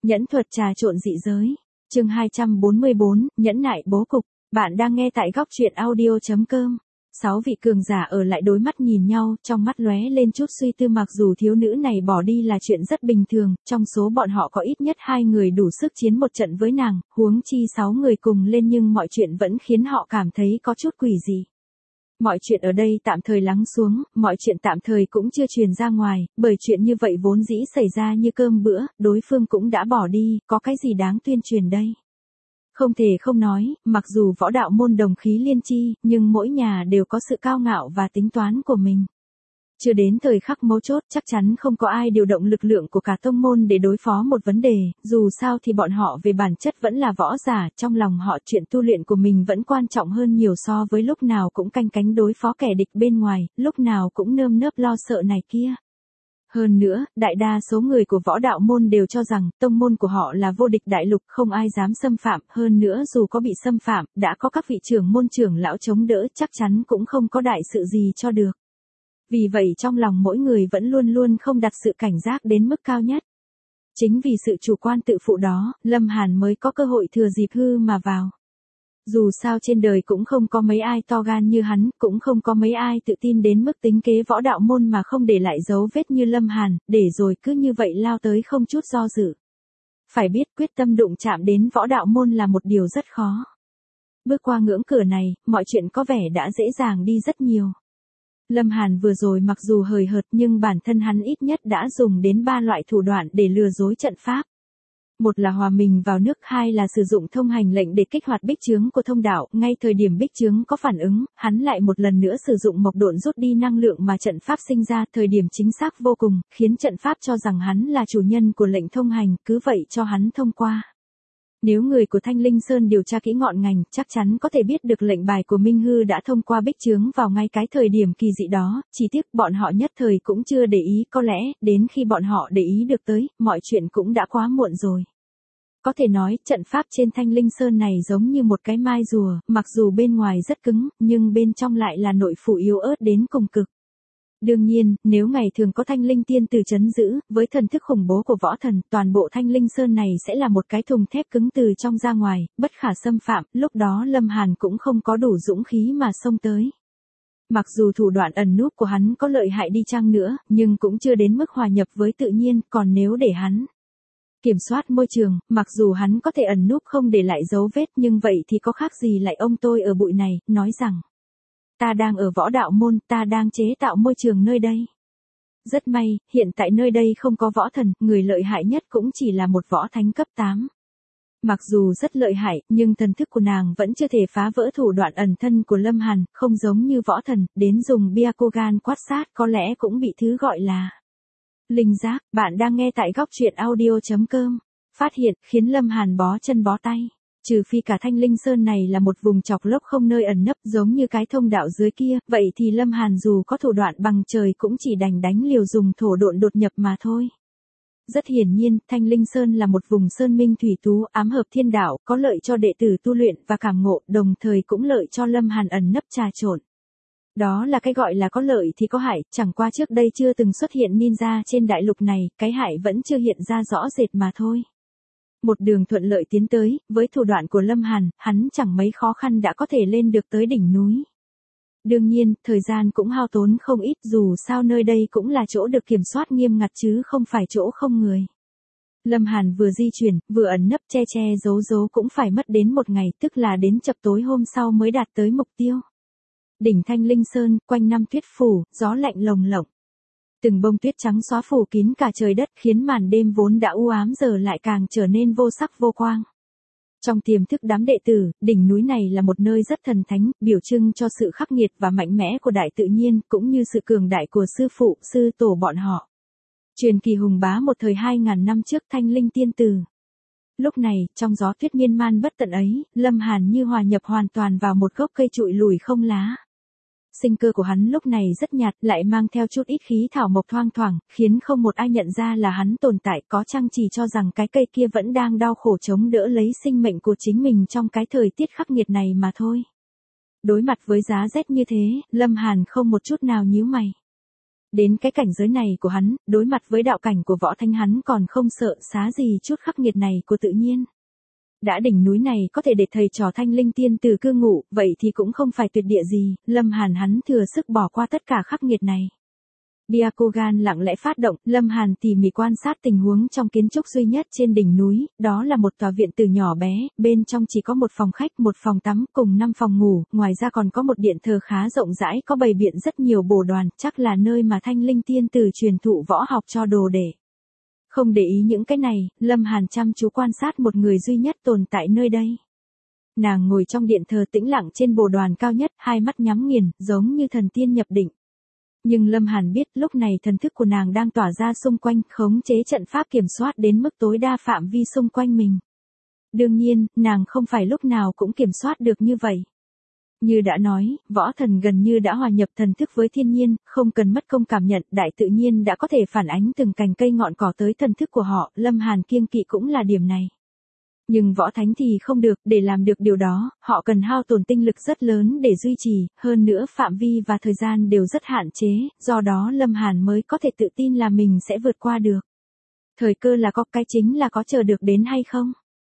Nhẫn thuật trà trộn dị giới. Chương 244, nhẫn nại bố cục. Bạn đang nghe tại góc truyện audio.com. 6 vị cường giả ở lại đối mắt nhìn nhau, trong mắt lóe lên chút suy tư. Mặc dù thiếu nữ này bỏ đi là chuyện rất bình thường, trong số bọn họ có ít nhất 2 người đủ sức chiến một trận với nàng, huống chi 6 người cùng lên, nhưng mọi chuyện vẫn khiến họ cảm thấy có chút quỷ dị. Mọi chuyện ở đây tạm thời lắng xuống, mọi chuyện tạm thời cũng chưa truyền ra ngoài, bởi chuyện như vậy vốn dĩ xảy ra như cơm bữa, đối phương cũng đã bỏ đi, có cái gì đáng tuyên truyền đây? Không thể không nói, mặc dù võ đạo môn đồng khí liên chi, nhưng mỗi nhà đều có sự cao ngạo và tính toán của mình. Chưa đến thời khắc mấu chốt, chắc chắn không có ai điều động lực lượng của cả tông môn để đối phó một vấn đề, dù sao thì bọn họ về bản chất vẫn là võ giả, trong lòng họ chuyện tu luyện của mình vẫn quan trọng hơn nhiều so với lúc nào cũng canh cánh đối phó kẻ địch bên ngoài, lúc nào cũng nơm nớp lo sợ này kia. Hơn nữa, đại đa số người của võ đạo môn đều cho rằng, tông môn của họ là vô địch đại lục, không ai dám xâm phạm, hơn nữa dù có bị xâm phạm, đã có các vị trưởng môn trưởng lão chống đỡ, chắc chắn cũng không có đại sự gì cho được. Vì vậy trong lòng mỗi người vẫn luôn luôn không đặt sự cảnh giác đến mức cao nhất. Chính vì sự chủ quan tự phụ đó, Lâm Hàn mới có cơ hội thừa dịp hư mà vào. Dù sao trên đời cũng không có mấy ai to gan như hắn, cũng không có mấy ai tự tin đến mức tính kế võ đạo môn mà không để lại dấu vết như Lâm Hàn, để rồi cứ như vậy lao tới không chút do dự. Phải biết quyết tâm đụng chạm đến võ đạo môn là một điều rất khó. Bước qua ngưỡng cửa này, mọi chuyện có vẻ đã dễ dàng đi rất nhiều. Lâm Hàn vừa rồi mặc dù hời hợt nhưng bản thân hắn ít nhất đã dùng đến 3 loại thủ đoạn để lừa dối trận pháp. Một là hòa mình vào nước, hai là sử dụng thông hành lệnh để kích hoạt bích chướng của thông đạo, ngay thời điểm bích chướng có phản ứng, hắn lại một lần nữa sử dụng mộc độn rút đi năng lượng mà trận pháp sinh ra, thời điểm chính xác vô cùng, khiến trận pháp cho rằng hắn là chủ nhân của lệnh thông hành, cứ vậy cho hắn thông qua. Nếu người của Thanh Linh Sơn điều tra kỹ ngọn ngành, chắc chắn có thể biết được lệnh bài của Minh Hư đã thông qua bích chướng vào ngay cái thời điểm kỳ dị đó, chỉ tiếc bọn họ nhất thời cũng chưa để ý, có lẽ, đến khi bọn họ để ý được tới, mọi chuyện cũng đã quá muộn rồi. Có thể nói, trận pháp trên Thanh Linh Sơn này giống như một cái mai rùa, mặc dù bên ngoài rất cứng, nhưng bên trong lại là nội phủ yếu ớt đến cùng cực. Đương nhiên, nếu ngày thường có Thanh Linh Tiên Tử trấn giữ, với thần thức khủng bố của võ thần, toàn bộ Thanh Linh Sơn này sẽ là một cái thùng thép cứng từ trong ra ngoài, bất khả xâm phạm, lúc đó Lâm Hàn cũng không có đủ dũng khí mà xông tới. Mặc dù thủ đoạn ẩn núp của hắn có lợi hại đi chăng nữa, nhưng cũng chưa đến mức hòa nhập với tự nhiên, còn nếu để hắn kiểm soát môi trường, mặc dù hắn có thể ẩn núp không để lại dấu vết, nhưng vậy thì có khác gì lại ông tôi ở bụi này, nói rằng ta đang ở võ đạo môn, ta đang chế tạo môi trường nơi đây. Rất may, hiện tại nơi đây không có võ thần, người lợi hại nhất cũng chỉ là một võ thánh cấp 8. Mặc dù rất lợi hại, nhưng thần thức của nàng vẫn chưa thể phá vỡ thủ đoạn ẩn thân của Lâm Hàn, không giống như võ thần, đến dùng Byakugan quát sát có lẽ cũng bị thứ gọi là linh giác. Bạn đang nghe tại góc truyện audio.com. Phát hiện, khiến Lâm Hàn bó chân bó tay. Trừ phi cả Thanh Linh Sơn này là một vùng chọc lốc không nơi ẩn nấp giống như cái thông đạo dưới kia, vậy thì Lâm Hàn dù có thủ đoạn bằng trời cũng chỉ đành đánh liều dùng thổ độn đột nhập mà thôi. Rất hiển nhiên, Thanh Linh Sơn là một vùng sơn minh thủy tú, ám hợp thiên đạo, có lợi cho đệ tử tu luyện và cảm ngộ, đồng thời cũng lợi cho Lâm Hàn ẩn nấp trà trộn. Đó là cái gọi là có lợi thì có hại, chẳng qua trước đây chưa từng xuất hiện ninja trên đại lục này, cái hại vẫn chưa hiện ra rõ rệt mà thôi. Một đường thuận lợi tiến tới, với thủ đoạn của Lâm Hàn, hắn chẳng mấy khó khăn đã có thể lên được tới đỉnh núi. Đương nhiên, thời gian cũng hao tốn không ít, dù sao nơi đây cũng là chỗ được kiểm soát nghiêm ngặt chứ không phải chỗ không người. Lâm Hàn vừa di chuyển, vừa ẩn nấp che che giấu giấu cũng phải mất đến một ngày, tức là đến chập tối hôm sau mới đạt tới mục tiêu. Đỉnh Thanh Linh Sơn, quanh năm tuyết phủ, gió lạnh lồng lộng. Từng bông tuyết trắng xóa phủ kín cả trời đất, khiến màn đêm vốn đã u ám giờ lại càng trở nên vô sắc vô quang. Trong tiềm thức đám đệ tử, đỉnh núi này là một nơi rất thần thánh, biểu trưng cho sự khắc nghiệt và mạnh mẽ của đại tự nhiên, cũng như sự cường đại của sư phụ, sư tổ bọn họ. Truyền kỳ hùng bá một thời 2000 năm trước Thanh Linh Tiên Tử. Lúc này, trong gió tuyết miên man bất tận ấy, Lâm Hàn như hòa nhập hoàn toàn vào một gốc cây trụi lùi không lá. Sinh cơ của hắn lúc này rất nhạt, lại mang theo chút ít khí thảo mộc thoang thoảng, khiến không một ai nhận ra là hắn tồn tại, có chăng chỉ cho rằng cái cây kia vẫn đang đau khổ chống đỡ lấy sinh mệnh của chính mình trong cái thời tiết khắc nghiệt này mà thôi. Đối mặt với giá rét như thế, Lâm Hàn không một chút nào nhíu mày. Đến cái cảnh giới này của hắn, đối mặt với đạo cảnh của võ thánh hắn còn không sợ xá gì chút khắc nghiệt này của tự nhiên. Đã đỉnh núi này có thể để thầy trò Thanh Linh tiên tử cư ngụ, vậy thì cũng không phải tuyệt địa gì, Lâm Hàn hắn thừa sức bỏ qua tất cả khắc nghiệt này. Byakugan lặng lẽ phát động, Lâm Hàn tỉ mỉ quan sát tình huống trong kiến trúc duy nhất trên đỉnh núi, đó là một tòa viện từ nhỏ bé, bên trong chỉ có một phòng khách, một phòng tắm cùng 5 phòng ngủ, ngoài ra còn có một điện thờ khá rộng rãi có bày biện rất nhiều bồ đoàn, chắc là nơi mà Thanh Linh tiên tử truyền thụ võ học cho đồ đệ. Không để ý những cái này, Lâm Hàn chăm chú quan sát một người duy nhất tồn tại nơi đây. Nàng ngồi trong điện thờ tĩnh lặng trên bồ đoàn cao nhất, hai mắt nhắm nghiền, giống như thần tiên nhập định. Nhưng Lâm Hàn biết lúc này thần thức của nàng đang tỏa ra xung quanh, khống chế trận pháp kiểm soát đến mức tối đa phạm vi xung quanh mình. Đương nhiên, nàng không phải lúc nào cũng kiểm soát được như vậy. Như đã nói, võ thần gần như đã hòa nhập thần thức với thiên nhiên, không cần mất công cảm nhận, đại tự nhiên đã có thể phản ánh từng cành cây ngọn cỏ tới thần thức của họ, Lâm Hàn kiêng kỵ cũng là điểm này. Nhưng võ thánh thì không được, để làm được điều đó, họ cần hao tổn tinh lực rất lớn để duy trì, hơn nữa phạm vi và thời gian đều rất hạn chế, do đó Lâm Hàn mới có thể tự tin là mình sẽ vượt qua được. Thời cơ là có, cái chính là có chờ được đến hay không.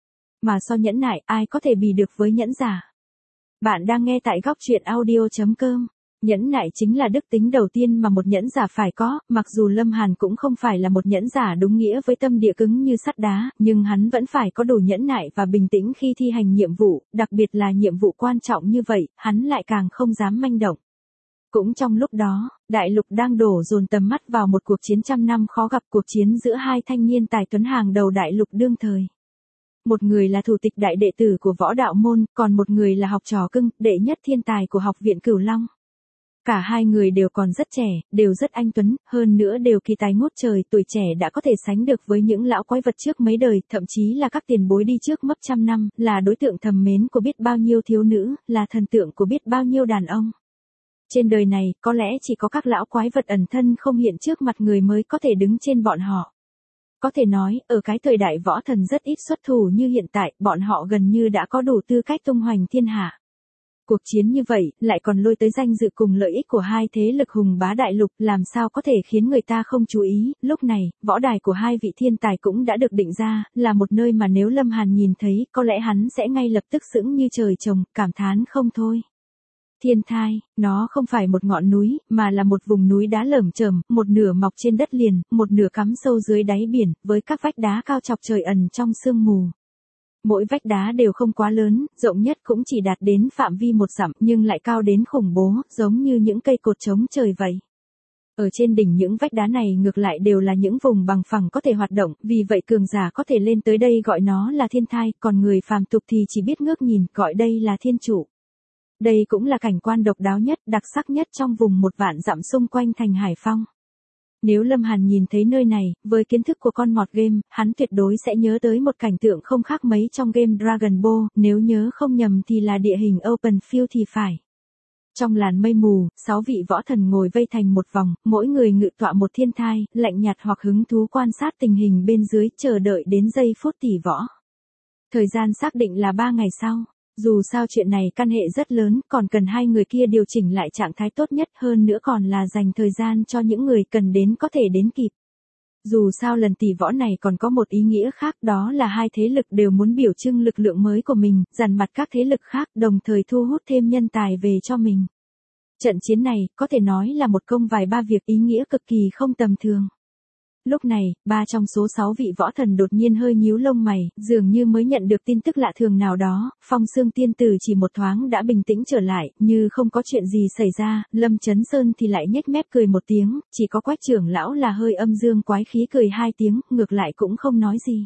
Mà so nhẫn nại, ai có thể bì được với nhẫn giả. Bạn đang nghe tại góc truyện audio.com. Nhẫn nại chính là đức tính đầu tiên mà một nhẫn giả phải có, mặc dù Lâm Hàn cũng không phải là một nhẫn giả đúng nghĩa với tâm địa cứng như sắt đá, nhưng hắn vẫn phải có đủ nhẫn nại và bình tĩnh khi thi hành nhiệm vụ, đặc biệt là nhiệm vụ quan trọng như vậy, hắn lại càng không dám manh động. Cũng trong lúc đó, đại lục đang đổ dồn tầm mắt vào một cuộc chiến trăm năm khó gặp, cuộc chiến giữa hai thanh niên tài tuấn hàng đầu đại lục đương thời. Một người là thủ tịch đại đệ tử của võ đạo môn, còn một người là học trò cưng, đệ nhất thiên tài của học viện Cửu Long. Cả hai người đều còn rất trẻ, đều rất anh tuấn, hơn nữa đều kỳ tài ngút trời, tuổi trẻ đã có thể sánh được với những lão quái vật trước mấy đời, thậm chí là các tiền bối đi trước mất trăm năm, là đối tượng thầm mến của biết bao nhiêu thiếu nữ, là thần tượng của biết bao nhiêu đàn ông. Trên đời này, có lẽ chỉ có các lão quái vật ẩn thân không hiện trước mặt người mới có thể đứng trên bọn họ. Có thể nói, ở cái thời đại võ thần rất ít xuất thủ như hiện tại, bọn họ gần như đã có đủ tư cách tung hoành thiên hạ. Cuộc chiến như vậy, lại còn lôi tới danh dự cùng lợi ích của hai thế lực hùng bá đại lục, làm sao có thể khiến người ta không chú ý, lúc này, võ đài của hai vị thiên tài cũng đã được định ra, là một nơi mà nếu Lâm Hàn nhìn thấy, có lẽ hắn sẽ ngay lập tức sững như trời trồng, cảm thán không thôi. Thiên thai, nó không phải một ngọn núi, mà là một vùng núi đá lởm chởm, một nửa mọc trên đất liền, một nửa cắm sâu dưới đáy biển, với các vách đá cao chọc trời ẩn trong sương mù. Mỗi vách đá đều không quá lớn, rộng nhất cũng chỉ đạt đến phạm vi 1 dặm, nhưng lại cao đến khủng bố, giống như những cây cột chống trời vậy. Ở trên đỉnh những vách đá này ngược lại đều là những vùng bằng phẳng có thể hoạt động, vì vậy cường giả có thể lên tới đây gọi nó là thiên thai, còn người phàm tục thì chỉ biết ngước nhìn, gọi đây là thiên trụ. Đây cũng là cảnh quan độc đáo nhất, đặc sắc nhất trong vùng 1 vạn dặm xung quanh thành Hải Phong. Nếu Lâm Hàn nhìn thấy nơi này, với kiến thức của con mọt game, hắn tuyệt đối sẽ nhớ tới một cảnh tượng không khác mấy trong game Dragon Ball, nếu nhớ không nhầm thì là địa hình open field thì phải. Trong làn mây mù, 6 vị võ thần ngồi vây thành một vòng, mỗi người ngự tọa một thiên thai, lạnh nhạt hoặc hứng thú quan sát tình hình bên dưới, chờ đợi đến giây phút tỉ võ. Thời gian xác định là 3 ngày sau. Dù sao chuyện này căn hệ rất lớn, còn cần hai người kia điều chỉnh lại trạng thái tốt nhất, hơn nữa còn là dành thời gian cho những người cần đến có thể đến kịp. Dù sao lần tỷ võ này còn có một ý nghĩa khác, đó là hai thế lực đều muốn biểu trưng lực lượng mới của mình, dằn mặt các thế lực khác, đồng thời thu hút thêm nhân tài về cho mình. Trận chiến này, có thể nói là một công vài ba việc, ý nghĩa cực kỳ không tầm thường. Lúc này, 3 trong số 6 vị võ thần đột nhiên hơi nhíu lông mày, dường như mới nhận được tin tức lạ thường nào đó, Phong Xương tiên tử chỉ một thoáng đã bình tĩnh trở lại, như không có chuyện gì xảy ra, Lâm Chấn Sơn thì lại nhếch mép cười một tiếng, chỉ có Quách trưởng lão là hơi âm dương quái khí cười 2 tiếng, ngược lại cũng không nói gì.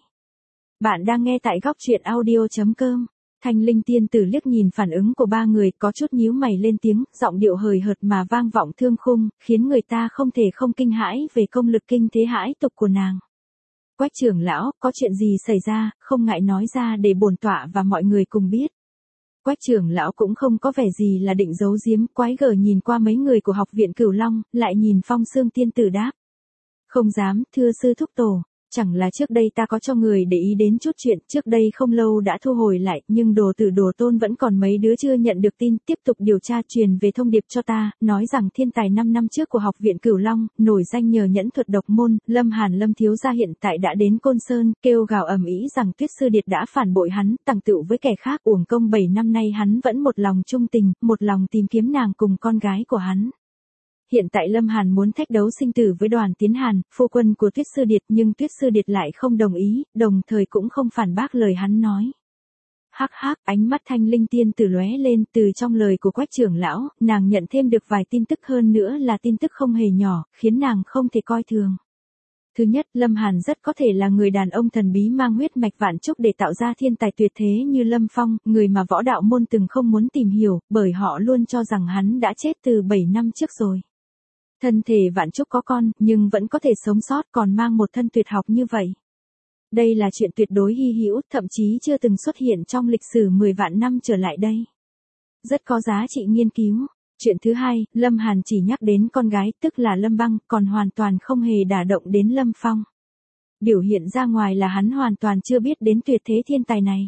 Bạn đang nghe tại góc truyện audio.com. Thanh Linh tiên tử liếc nhìn phản ứng của 3 người, có chút nhíu mày lên tiếng, giọng điệu hời hợt mà vang vọng thương khung, khiến người ta không thể không kinh hãi về công lực kinh thế hãi tục của nàng. Quách trưởng lão, có chuyện gì xảy ra, không ngại nói ra để bổn tọa và mọi người cùng biết. Quách trưởng lão cũng không có vẻ gì là định giấu giếm, quái gở nhìn qua mấy người của học viện Cửu Long, lại nhìn Phong Xương tiên tử đáp. Không dám, thưa sư thúc tổ. Chẳng là trước đây ta có cho người để ý đến chút chuyện, trước đây không lâu đã thu hồi lại, nhưng đồ tử đồ tôn vẫn còn mấy đứa chưa nhận được tin, tiếp tục điều tra truyền về thông điệp cho ta, nói rằng thiên tài 5 năm trước của học viện Cửu Long, nổi danh nhờ nhẫn thuật độc môn, Lâm Hàn Lâm thiếu gia hiện tại đã đến Côn Sơn, kêu gào ầm ĩ rằng Tuyết Sư Điệt đã phản bội hắn, tàng tựu với kẻ khác, uổng công 7 năm nay hắn vẫn một lòng trung tình, một lòng tìm kiếm nàng cùng con gái của hắn. Hiện tại Lâm Hàn muốn thách đấu sinh tử với Đoàn Tiến Hàn, phu quân của Tuyết Sư Điệt, nhưng Tuyết Sư Điệt lại không đồng ý, đồng thời cũng không phản bác lời hắn nói. Hắc hắc, ánh mắt Thanh Linh tiên tử lóe lên, từ trong lời của Quách trưởng lão, nàng nhận thêm được vài tin tức, hơn nữa là tin tức không hề nhỏ, khiến nàng không thể coi thường. Thứ nhất, Lâm Hàn rất có thể là người đàn ông thần bí mang huyết mạch vạn trúc để tạo ra thiên tài tuyệt thế như Lâm Phong, người mà võ đạo môn từng không muốn tìm hiểu, bởi họ luôn cho rằng hắn đã chết từ 7 năm trước rồi. Thân thể vạn trúc có con, nhưng vẫn có thể sống sót, còn mang một thân tuyệt học như vậy. Đây là chuyện tuyệt đối hy hữu, thậm chí chưa từng xuất hiện trong lịch sử 10 vạn năm trở lại đây. Rất có giá trị nghiên cứu. Chuyện thứ hai, Lâm Hàn chỉ nhắc đến con gái, tức là Lâm Băng, còn hoàn toàn không hề đả động đến Lâm Phong. Biểu hiện ra ngoài là hắn hoàn toàn chưa biết đến tuyệt thế thiên tài này.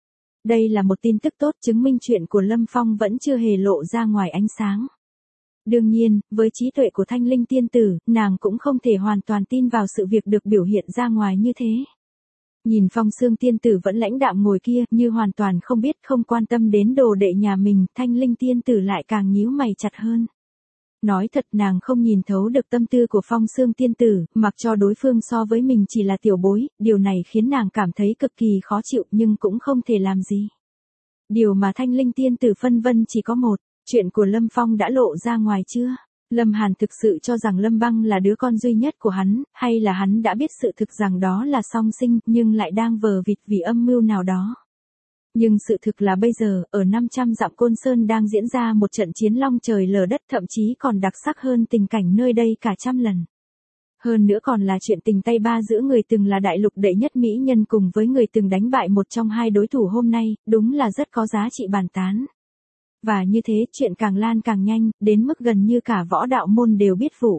Đây là một tin tức tốt, chứng minh chuyện của Lâm Phong vẫn chưa hề lộ ra ngoài ánh sáng. Đương nhiên, với trí tuệ của Thanh Linh tiên tử, nàng cũng không thể hoàn toàn tin vào sự việc được biểu hiện ra ngoài như thế. Nhìn Phong Xương tiên tử vẫn lãnh đạm ngồi kia, như hoàn toàn không biết, không quan tâm đến đồ đệ nhà mình, Thanh Linh tiên tử lại càng nhíu mày chặt hơn. Nói thật, nàng không nhìn thấu được tâm tư của Phong Xương tiên tử, mặc cho đối phương so với mình chỉ là tiểu bối, điều này khiến nàng cảm thấy cực kỳ khó chịu, nhưng cũng không thể làm gì. Điều mà Thanh Linh tiên tử phân vân chỉ có một. Chuyện của Lâm Phong đã lộ ra ngoài chưa? Lâm Hàn thực sự cho rằng Lâm Băng là đứa con duy nhất của hắn, hay là hắn đã biết sự thực rằng đó là song sinh, nhưng lại đang vờ vịt vì âm mưu nào đó. Nhưng sự thực là bây giờ, ở 500 dặm Côn Sơn đang diễn ra một trận chiến long trời lở đất, thậm chí còn đặc sắc hơn tình cảnh nơi đây cả trăm lần. Hơn nữa còn là chuyện tình tay ba giữa người từng là đại lục đệ nhất mỹ nhân cùng với người từng đánh bại một trong hai đối thủ hôm nay, đúng là rất có giá trị bàn tán. Và như thế, chuyện càng lan càng nhanh, đến mức gần như cả võ đạo môn đều biết vụ.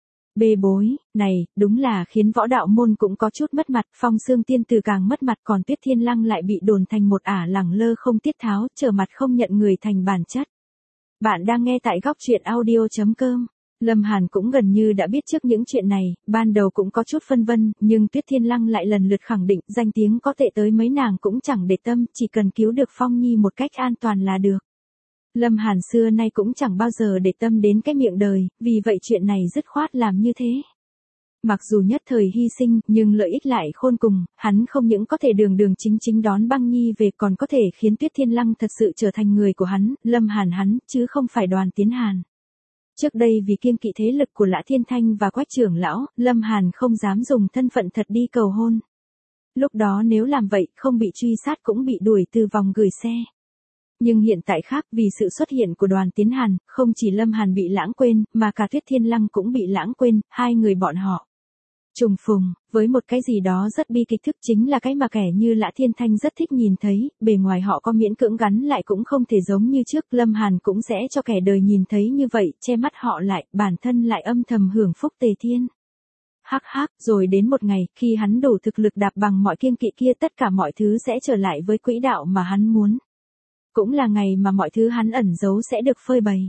Bê bối, này, đúng là khiến võ đạo môn cũng có chút mất mặt, Phong Xương tiên tử càng mất mặt, còn Tuyết Thiên Lăng lại bị đồn thành một ả lẳng lơ không tiết tháo, trở mặt không nhận người thành bản chất. Bạn đang nghe tại góc truyện audio.com. Lâm Hàn cũng gần như đã biết trước những chuyện này, ban đầu cũng có chút phân vân, nhưng Tuyết Thiên Lăng lại lần lượt khẳng định, danh tiếng có tệ tới mấy nàng cũng chẳng để tâm, chỉ cần cứu được Phong Nhi một cách an toàn là được. Lâm Hàn xưa nay cũng chẳng bao giờ để tâm đến cái miệng đời, vì vậy chuyện này dứt khoát làm như thế. Mặc dù nhất thời hy sinh, nhưng lợi ích lại khôn cùng, hắn không những có thể đường đường chính chính đón Băng Nhi về, còn có thể khiến Tuyết Thiên Lăng thật sự trở thành người của hắn, Lâm Hàn hắn, chứ không phải Đoàn Tiến Hàn. Trước đây vì kiêng kỵ thế lực của Lã Thiên Thanh và Quách trưởng lão, Lâm Hàn không dám dùng thân phận thật đi cầu hôn. Lúc đó nếu làm vậy, không bị truy sát cũng bị đuổi từ vòng gửi xe. Nhưng hiện tại khác, vì sự xuất hiện của Đoàn Tiến Hàn, không chỉ Lâm Hàn bị lãng quên, mà cả Tuyết Thiên Lăng cũng bị lãng quên, hai người bọn họ trùng phùng, với một cái gì đó rất bi kịch, thức chính là cái mà kẻ như Lã Thiên Thanh rất thích nhìn thấy, bề ngoài họ có miễn cưỡng gắn lại cũng không thể giống như trước, Lâm Hàn cũng sẽ cho kẻ đời nhìn thấy như vậy, che mắt họ lại, bản thân lại âm thầm hưởng phúc tề thiên. Hắc hắc, rồi đến một ngày, khi hắn đủ thực lực đạp bằng mọi kiêng kỵ kia, tất cả mọi thứ sẽ trở lại với quỹ đạo mà hắn muốn. Cũng là ngày mà mọi thứ hắn ẩn giấu sẽ được phơi bày.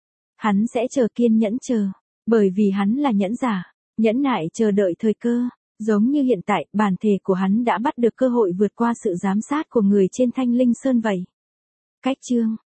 Hắn sẽ chờ, kiên nhẫn chờ, bởi vì hắn là nhẫn giả, nhẫn nại chờ đợi thời cơ, giống như hiện tại, bản thể của hắn đã bắt được cơ hội vượt qua sự giám sát của người trên Thanh Linh Sơn vậy. Cách chương